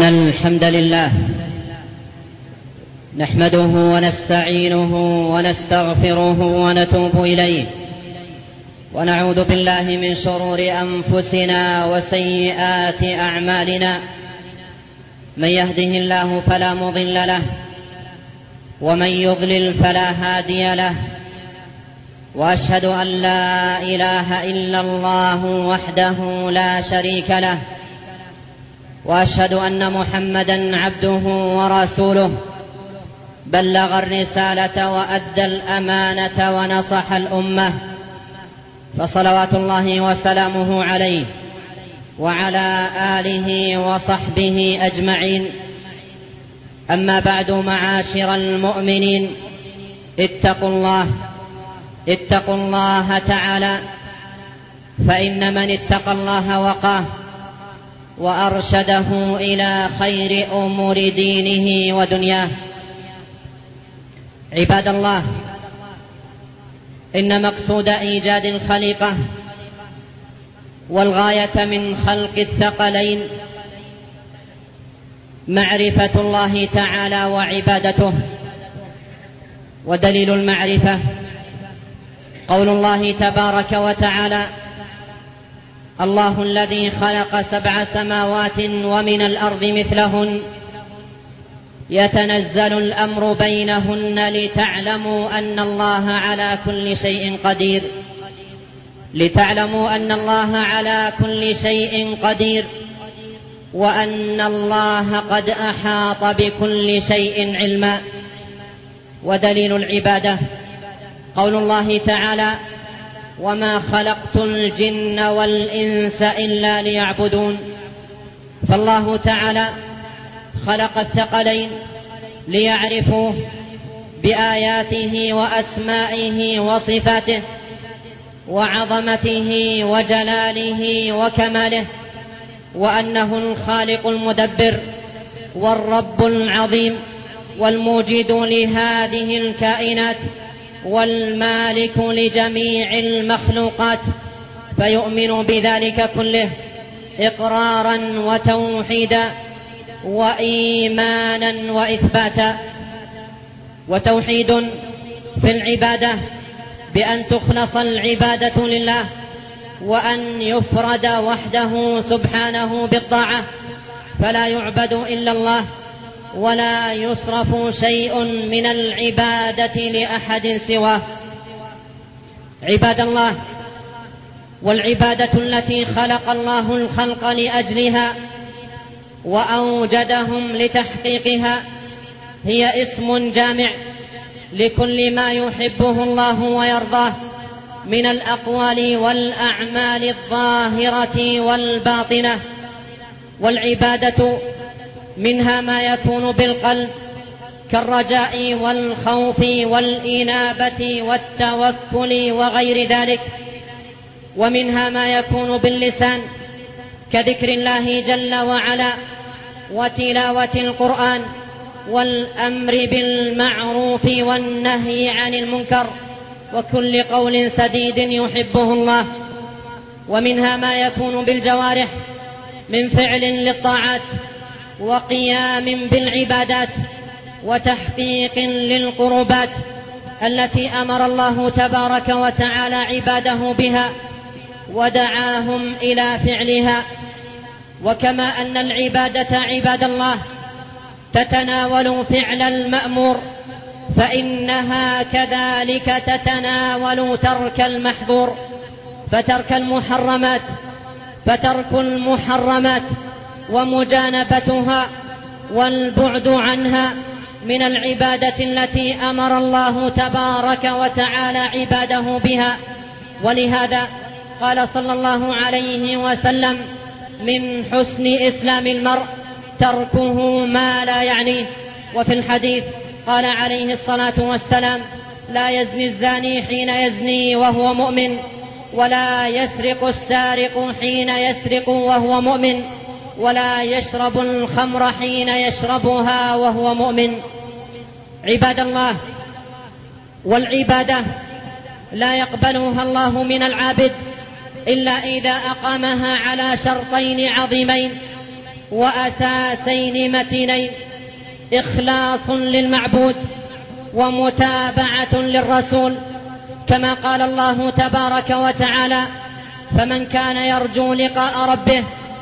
إن الحمد لله نحمده ونستعينه ونستغفره ونتوب إليه، ونعوذ بالله من شرور أنفسنا وسيئات أعمالنا. من يهده الله فلا مضل له، ومن يضلل فلا هادي له، وأشهد أن لا إله إلا الله وحده لا شريك له، وأشهد أن محمدا عبده ورسوله، بلغ الرسالة وأدى الأمانة ونصح الأمة، فصلوات الله وسلامه عليه وعلى آله وصحبه أجمعين. أما بعد، معاشر المؤمنين، اتقوا الله تعالى، فإن من اتقى الله وقاه وأرشده إلى خير أمور دينه ودنياه. عباد الله، إن مقصود إيجاد الخليقة والغاية من خلق الثقلين معرفة الله تعالى وعبادته. ودليل المعرفة قول الله تبارك وتعالى: الله الذي خلق 7 سماوات ومن الأرض مثلهن يتنزل الأمر بينهن لتعلموا أن الله على كل شيء قدير، وأن الله قد أحاط بكل شيء علما. ودليل العبادة قول الله تعالى: وما خلقت الجن والإنس إلا ليعبدون. فالله تعالى خلق الثقلين ليعرفوه بآياته وأسمائه وصفاته وعظمته وجلاله وكماله، وأنه الخالق المدبر والرب العظيم والموجد لهذه الكائنات والمالك لجميع المخلوقات، فيؤمن بذلك كله إقرارا وتوحيدا وإيمانا وإثباتا. وتوحيد في العبادة بأن تخلص العبادة لله، وأن يفرد وحده سبحانه بالطاعة، فلا يعبد إلا الله، ولا يصرف شيء من العبادة لأحد سواه. عباد الله، والعبادة التي خلق الله الخلق لأجلها وأوجدهم لتحقيقها هي اسم جامع لكل ما يحبه الله ويرضاه من الأقوال والأعمال الظاهرة والباطنة. والعبادة منها ما يكون بالقلب كالرجاء والخوف والإنابة والتوكل وغير ذلك، ومنها ما يكون باللسان كذكر الله جل وعلا وتلاوة القرآن والأمر بالمعروف والنهي عن المنكر وكل قول سديد يحبه الله. ومنها ما يكون بالجوارح من فعل للطاعات وقيام بالعبادات وتحقيق للقربات التي أمر الله تبارك وتعالى عباده بها ودعاهم إلى فعلها. وكما أن العبادة عباد الله تتناول فعل المأمور، فإنها كذلك تتناول ترك المحظور، فترك المحرمات ومجانبتها والبعد عنها من العبادة التي أمر الله تبارك وتعالى عباده بها. ولهذا قال صلى الله عليه وسلم: من حسن إسلام المرء تركه ما لا يعنيه. وفي الحديث قال عليه الصلاة والسلام: لا يزني الزاني حين يزني وهو مؤمن، ولا يسرق السارق حين يسرق وهو مؤمن، ولا يشرب الخمر حين يشربها وهو مؤمن. عباد الله، والعبادة لا يقبلها الله من العابد إلا إذا أقامها على شرطين عظيمين: وأساسين متينين: إخلاص للمعبود ومتابعة للرسول، كما قال الله تبارك وتعالى: فمن كان يرجو لقاء ربه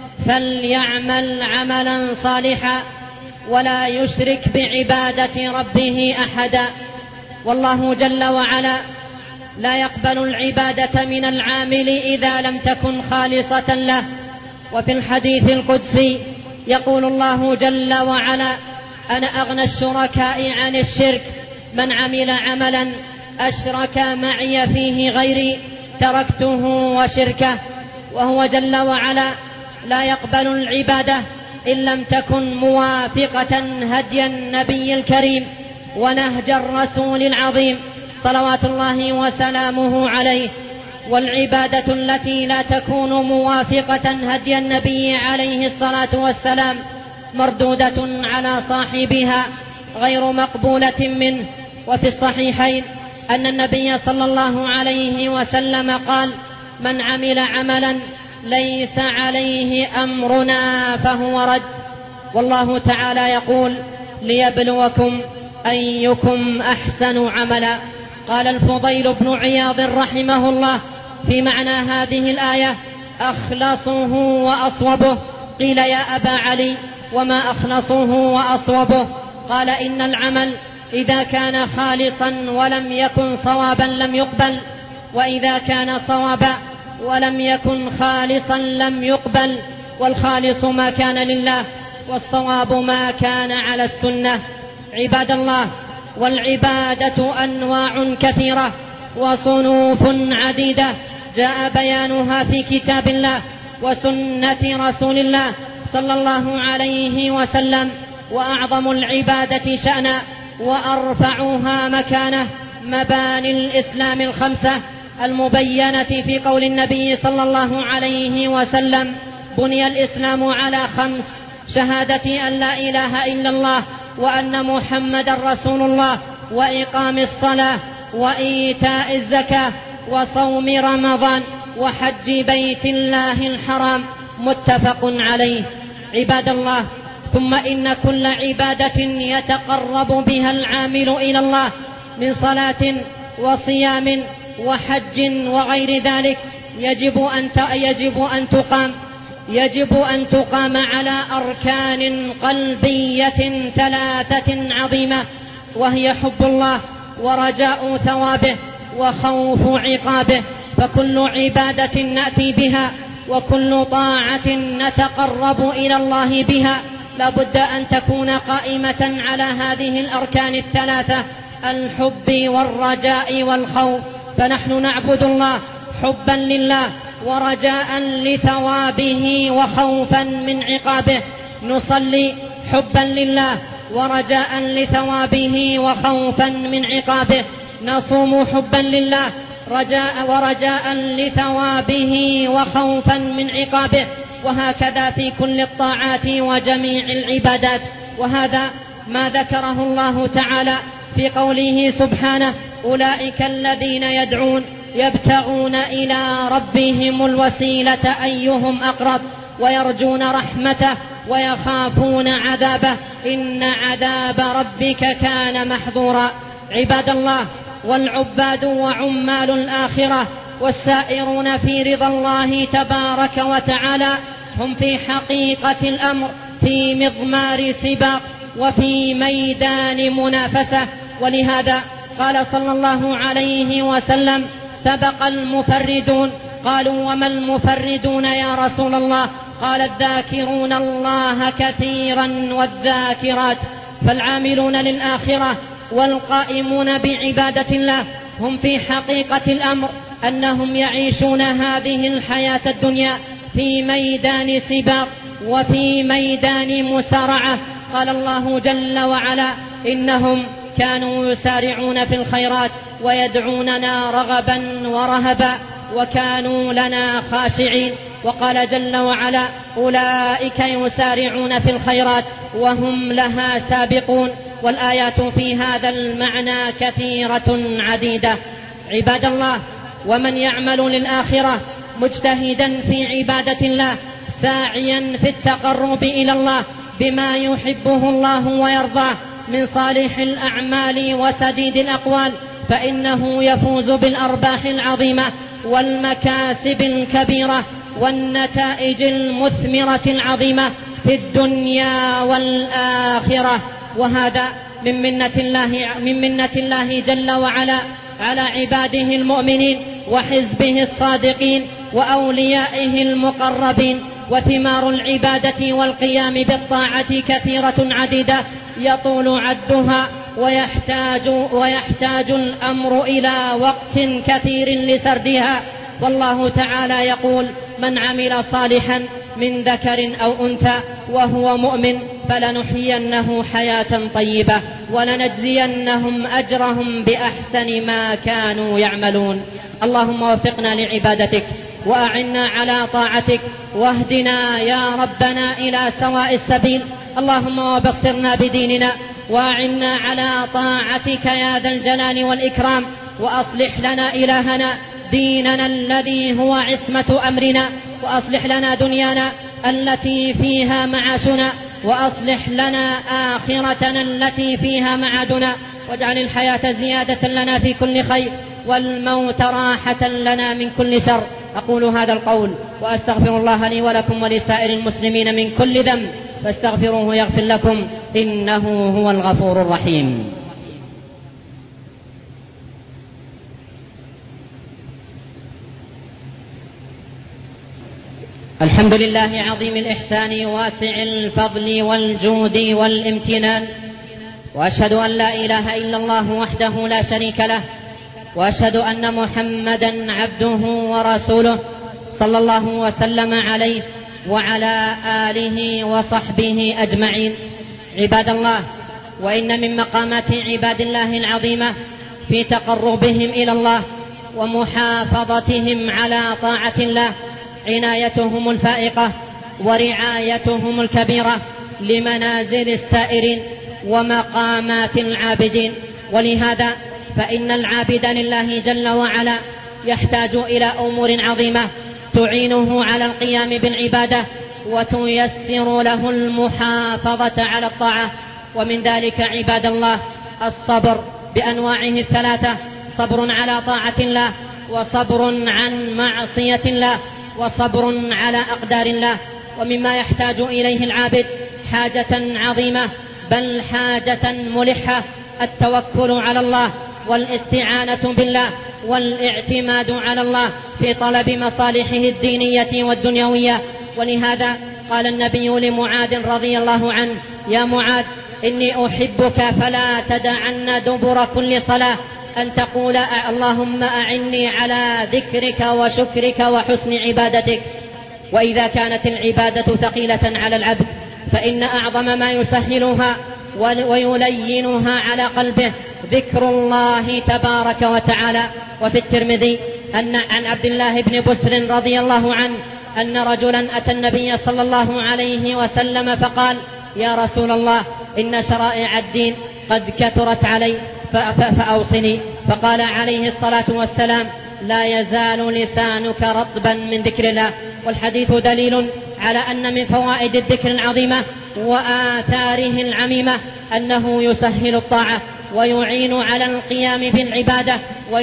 فليعمل عملا صالحا ولا يشرك بعبادة ربه أحدا. والله جل وعلا لا يقبل العبادة من العامل إذا لم تكن خالصة له. وفي الحديث القدسي يقول الله جل وعلا: أنا أغنى الشركاء عن الشرك، من عمل عملا أشرك معي فيه غيري تركته وشركه. وهو جل وعلا لا يقبل العبادة إن لم تكن موافقة هدي النبي الكريم ونهج الرسول العظيم صلوات الله وسلامه عليه. والعبادة التي لا تكون موافقة هدي النبي عليه الصلاة والسلام مردودة على صاحبها غير مقبولة منه. وفي الصحيحين أن النبي صلى الله عليه وسلم قال: من عمل عملا ليس عليه أمرنا فهو رد. والله تعالى يقول: ليبلوكم أيكم أحسن عملا. قال الفضيل بن عياض رحمه الله في معنى هذه الآية: أخلصه وأصوبه. قيل: يا أبا علي وما أخلصه وأصوبه؟ قال: إن العمل إذا كان خالصا ولم يكن صوابا لم يقبل، وإذا كان صوابا ولم يكن خالصا لم يقبل. والخالص ما كان لله، والصواب ما كان على السنة. عباد الله، والعبادة أنواع كثيرة وصنوف عديدة جاء بيانها في كتاب الله وسنة رسول الله صلى الله عليه وسلم. وأعظم العبادة شأنا وأرفعها مكانة مباني الإسلام الخمسة المبينة في قول النبي صلى الله عليه وسلم: بني الإسلام على 5: شهادة أن لا إله إلا الله وأن محمد رسول الله، وإقام الصلاة، وإيتاء الزكاة، وصوم رمضان، وحج بيت الله الحرام. متفق عليه. عباد الله، ثم إن كل عبادة يتقرب بها العامل إلى الله من صلاة وصيام وحج وغير ذلك يجب أن تقام على أركان قلبية 3 عظيمة، وهي حب الله ورجاء ثوابه وخوف عقابه. فكل عبادة نأتي بها وكل طاعة نتقرب إلى الله بها لا بد أن تكون قائمة على هذه الأركان 3: الحب والرجاء والخوف. فنحن نعبد الله حبا لله ورجاء لثوابه وخوفا من عقابه، نصلي حبا لله ورجاء لثوابه وخوفا من عقابه، نصوم حبا لله ورجاء لثوابه وخوفا من عقابه، وهكذا في كل الطاعات وجميع العبادات. وهذا ما ذكره الله تعالى في قوله سبحانه: أولئك الذين يدعون يبتغون إلى ربهم الوسيلة أيهم أقرب ويرجون رحمته ويخافون عذابه إن عذاب ربك كان محظورا. عباد الله، والعباد وعمال الآخرة والسائرون في رضا الله تبارك وتعالى هم في حقيقة الأمر في مضمار سباق وفي ميدان منافسة. ولهذا قال صلى الله عليه وسلم: سبق المفردون. قالوا: وما المفردون يا رسول الله؟ قال: الذاكرون الله كثيرا والذاكرات. فالعاملون للآخرة والقائمون بعبادة الله هم في حقيقة الأمر أنهم يعيشون هذه الحياة الدنيا في ميدان سباق وفي ميدان مسارعة. قال الله جل وعلا: إنهم كانوا يسارعون في الخيرات ويدعوننا رغبا ورهبا وكانوا لنا خاشعين. وقال جل وعلا: أولئك يسارعون في الخيرات وهم لها سابقون. والآيات في هذا المعنى كثيرة عديدة. عباد الله، ومن يعمل للآخرة مجتهدا في عبادة الله ساعيا في التقرب إلى الله بما يحبه الله ويرضاه من صالح الأعمال وسديد الأقوال، فإنه يفوز بالأرباح العظيمة والمكاسب الكبيرة والنتائج المثمرة العظيمة في الدنيا والآخرة. وهذا من منة الله جل وعلا على عباده المؤمنين وحزبه الصادقين وأوليائه المقربين. وثمار العبادة والقيام بالطاعة كثيرة عديدة يطول عدها، ويحتاج الأمر إلى وقت كثير لسردها. والله تعالى يقول: من عمل صالحا من ذكر أو أنثى وهو مؤمن فلنحيينه حياة طيبة ولنجزينهم أجرهم بأحسن ما كانوا يعملون. اللهم وفقنا لعبادتك وأعنا على طاعتك واهدنا يا ربنا إلى سواء السبيل. اللهم وبصرنا بديننا وأعنا على طاعتك يا ذا الجلال والإكرام، وأصلح لنا إلهنا ديننا الذي هو عصمة أمرنا، وأصلح لنا دنيانا التي فيها معاشنا، وأصلح لنا آخرتنا التي فيها معادنا، واجعل الحياة زيادة لنا في كل خير والموت راحة لنا من كل شر. أقول هذا القول وأستغفر الله لي ولكم ولسائر المسلمين من كل ذنب، فاستغفروه يغفر لكم إنه هو الغفور الرحيم. الحمد لله عظيم الإحسان واسع الفضل والجود والامتنان، وأشهد أن لا إله إلا الله وحده لا شريك له، وأشهد أن محمدا عبده ورسوله صلى الله وسلم عليه وعلى آله وصحبه أجمعين. عباد الله، وإن من مقامات عباد الله العظيمة في تقربهم إلى الله ومحافظتهم على طاعة الله عنايتهم الفائقة ورعايتهم الكبيرة لمنازل السائرين ومقامات العابدين. ولهذا فإن العابد لله جل وعلا يحتاج إلى أمور عظيمة تعينه على القيام بالعبادة وتيسر له المحافظة على الطاعة. ومن ذلك عباد الله الصبر بأنواعه الثلاثة: صبر على طاعة الله، وصبر عن معصية الله، وصبر على أقدار الله. ومما يحتاج إليه العابد حاجة عظيمة بل حاجة ملحة: التوكل على الله والاستعانة بالله والاعتماد على الله في طلب مصالحه الدينية والدنيوية. ولهذا قال النبي لمعاذ رضي الله عنه: يا معاذ إني أحبك فلا تدعن دبر كل صلاة أن تقول اللهم أعني على ذكرك وشكرك وحسن عبادتك. وإذا كانت العبادة ثقيلة على العبد فإن أعظم ما يسهلها ويلينها على قلبه ذكر الله تبارك وتعالى. وفي الترمذي عن عبد الله بن بسر رضي الله عنه أن رجلا أتى النبي صلى الله عليه وسلم فقال: يا رسول الله إن شرائع الدين قد كثرت علي فأوصني. فقال عليه الصلاة والسلام: لا يزال لسانك رطبا من ذكر الله. والحديث دليل على أن من فوائد الذكر العظيمة وآثاره العميمة أنه يسهل الطاعة ويعين على القيام بالعبادة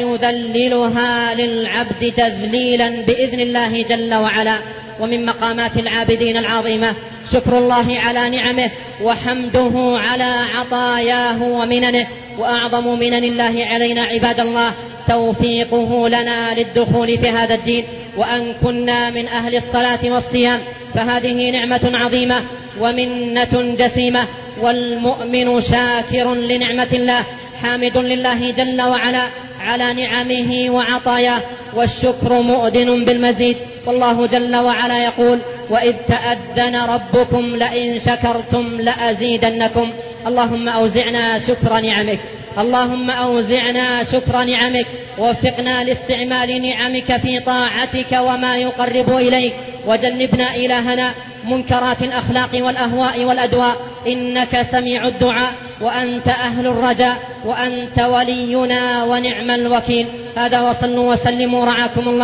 ويذللها للعبد تذليلا بإذن الله جل وعلا. ومن مقامات العابدين العظيمة شكر الله على نعمه وحمده على عطاياه ومننه. وأعظم منن الله علينا عباد الله توفيقه لنا للدخول في هذا الدين، وأن كنا من أهل الصلاة والصيام، فهذه نعمة عظيمة ومنة جسيمة. والمؤمن شاكر لنعمة الله حامد لله جل وعلا على نعمه وعطاياه، والشكر مؤذن بالمزيد. والله جل وعلا يقول: وإذ تأذن ربكم لئن شكرتم لأزيدنكم. اللهم أوزعنا شكر نعمك، اللهم أوزعنا شكر نعمك، ووفقنا لاستعمال نعمك في طاعتك وما يقرب إليك، وجنبنا إلهنا منكرات الأخلاق والأهواء والأدواء، إنك سميع الدعاء وأنت أهل الرجاء وأنت ولينا ونعم الوكيل. هذا، وصلوا وسلموا رعاكم الله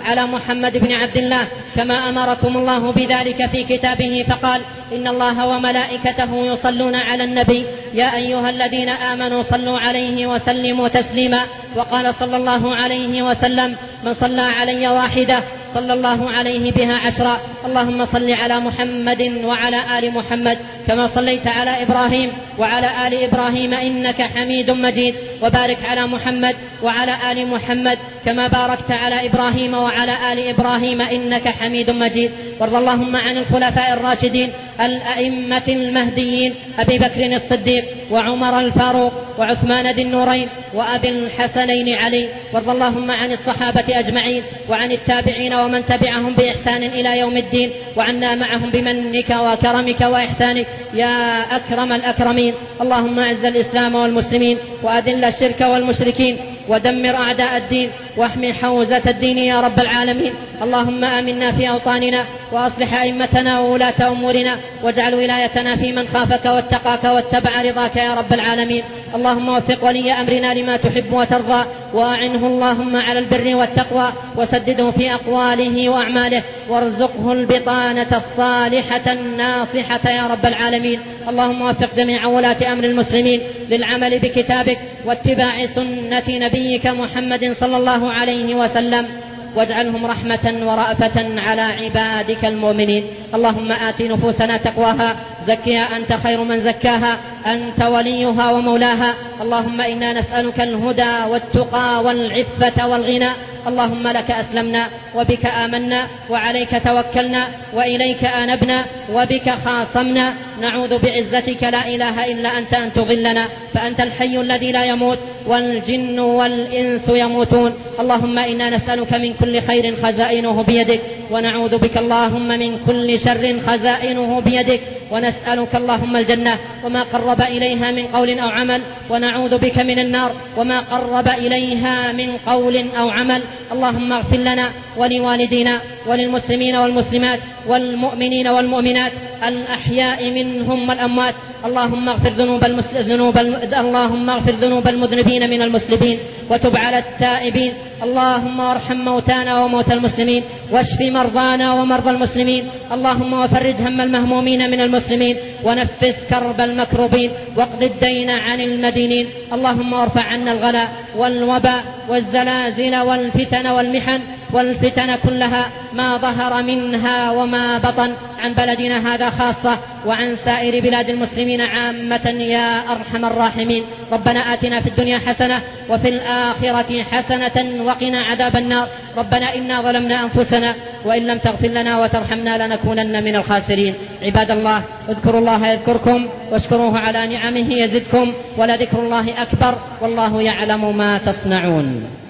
على محمد بن عبد الله كما أمركم الله بذلك في كتابه فقال: إن الله وملائكته يصلون على النبي يا أيها الذين آمنوا صلوا عليه وسلموا تسليما. وقال صلى الله عليه وسلم: من صلى علي واحدة صلى الله عليه بها 10. اللهم صل على محمد وعلى آل محمد كما صليت على إبراهيم وعلى آل إبراهيم إنك حميد مجيد. وبارك على محمد وعلى آل محمد كما باركت على إبراهيم وعلى آل إبراهيم إنك حميد مجيد. وارض اللهم عن الخلفاء الراشدين الأئمة المهديين أبي بكر الصديق وعمر الفاروق وعثمان ذي النورين وأبي الحسنين علي. وارض اللهم عن الصحابة أجمعين وعن التابعين ومن تبعهم بإحسان إلى يوم الدين، وعنا معهم بمنك وكرمك وإحسانك يا أكرم الأكرمين. اللهم أعز الإسلام والمسلمين وأذل الشرك والمشركين ودمر أعداء الدين واحمي حوزة الدين يا رب العالمين. اللهم آمنا في أوطاننا وأصلح أئمتنا وولاة أمورنا واجعل ولايتنا في من خافك واتقاك واتبع رضاك يا رب العالمين. اللهم وفق ولي أمرنا لما تحب وترضى وأعنه اللهم على البر والتقوى وسدده في أقواله وأعماله وارزقه البطانة الصالحة الناصحة يا رب العالمين. اللهم وفق جميع ولاة أمر المسلمين للعمل بكتابك واتباع سنة نبيك محمد صلى الله عليه وسلم واجعلهم رحمة ورأفة على عبادك المؤمنين. اللهم آت نفوسنا تقواها زكها أنت خير من زكاها أنت وليها ومولاها. اللهم إنا نسألك الهدى والتقى والعفة والغنى. اللهم لك أسلمنا وبك آمنا وعليك توكلنا وإليك آنبنا وبك خاصمنا. نعوذ بعزتك لا إله إلا أنت أن تضلنا، فأنت الحي الذي لا يموت والجن والإنس يموتون. اللهم إنا نسألك من كل خير خزائنه بيدك ونعوذ بك اللهم من كل شر خزائنه بيدك. ونسألك اللهم الجنة وما قرب إليها من قول أو عمل، ونعوذ بك من النار وما قرب إليها من قول أو عمل. اللهم اغفر لنا ولوالدينا وللمسلمين والمسلمات والمؤمنين والمؤمنات الأحياء منهم والأموات. اللهم اغفر ذنوب المذنبين من المسلمين وتب على التائبين. اللهم ارحم موتانا وموتى المسلمين واشف مرضانا ومرضى المسلمين. اللهم وفرج هم المهمومين من المسلمين ونفس كرب المكروبين واقض الدين عن المدينين. اللهم ارفع عنا الغلاء والوباء والزلازل والفتن والمحن والفتن كلها ما ظهر منها وما بطن عن بلدنا هذا خاصة وعن سائر بلاد المسلمين عامة يا أرحم الراحمين. ربنا آتنا في الدنيا حسنة وفي الآخرة حسنة وقنا عذاب النار. ربنا إنا ظلمنا أنفسنا وإن لم تغفر لنا وترحمنا لنكونن من الخاسرين. عباد الله اذكروا الله يذكركم واشكروه على نعمه يزدكم ولذكر الله أكبر والله يعلم ما تصنعون.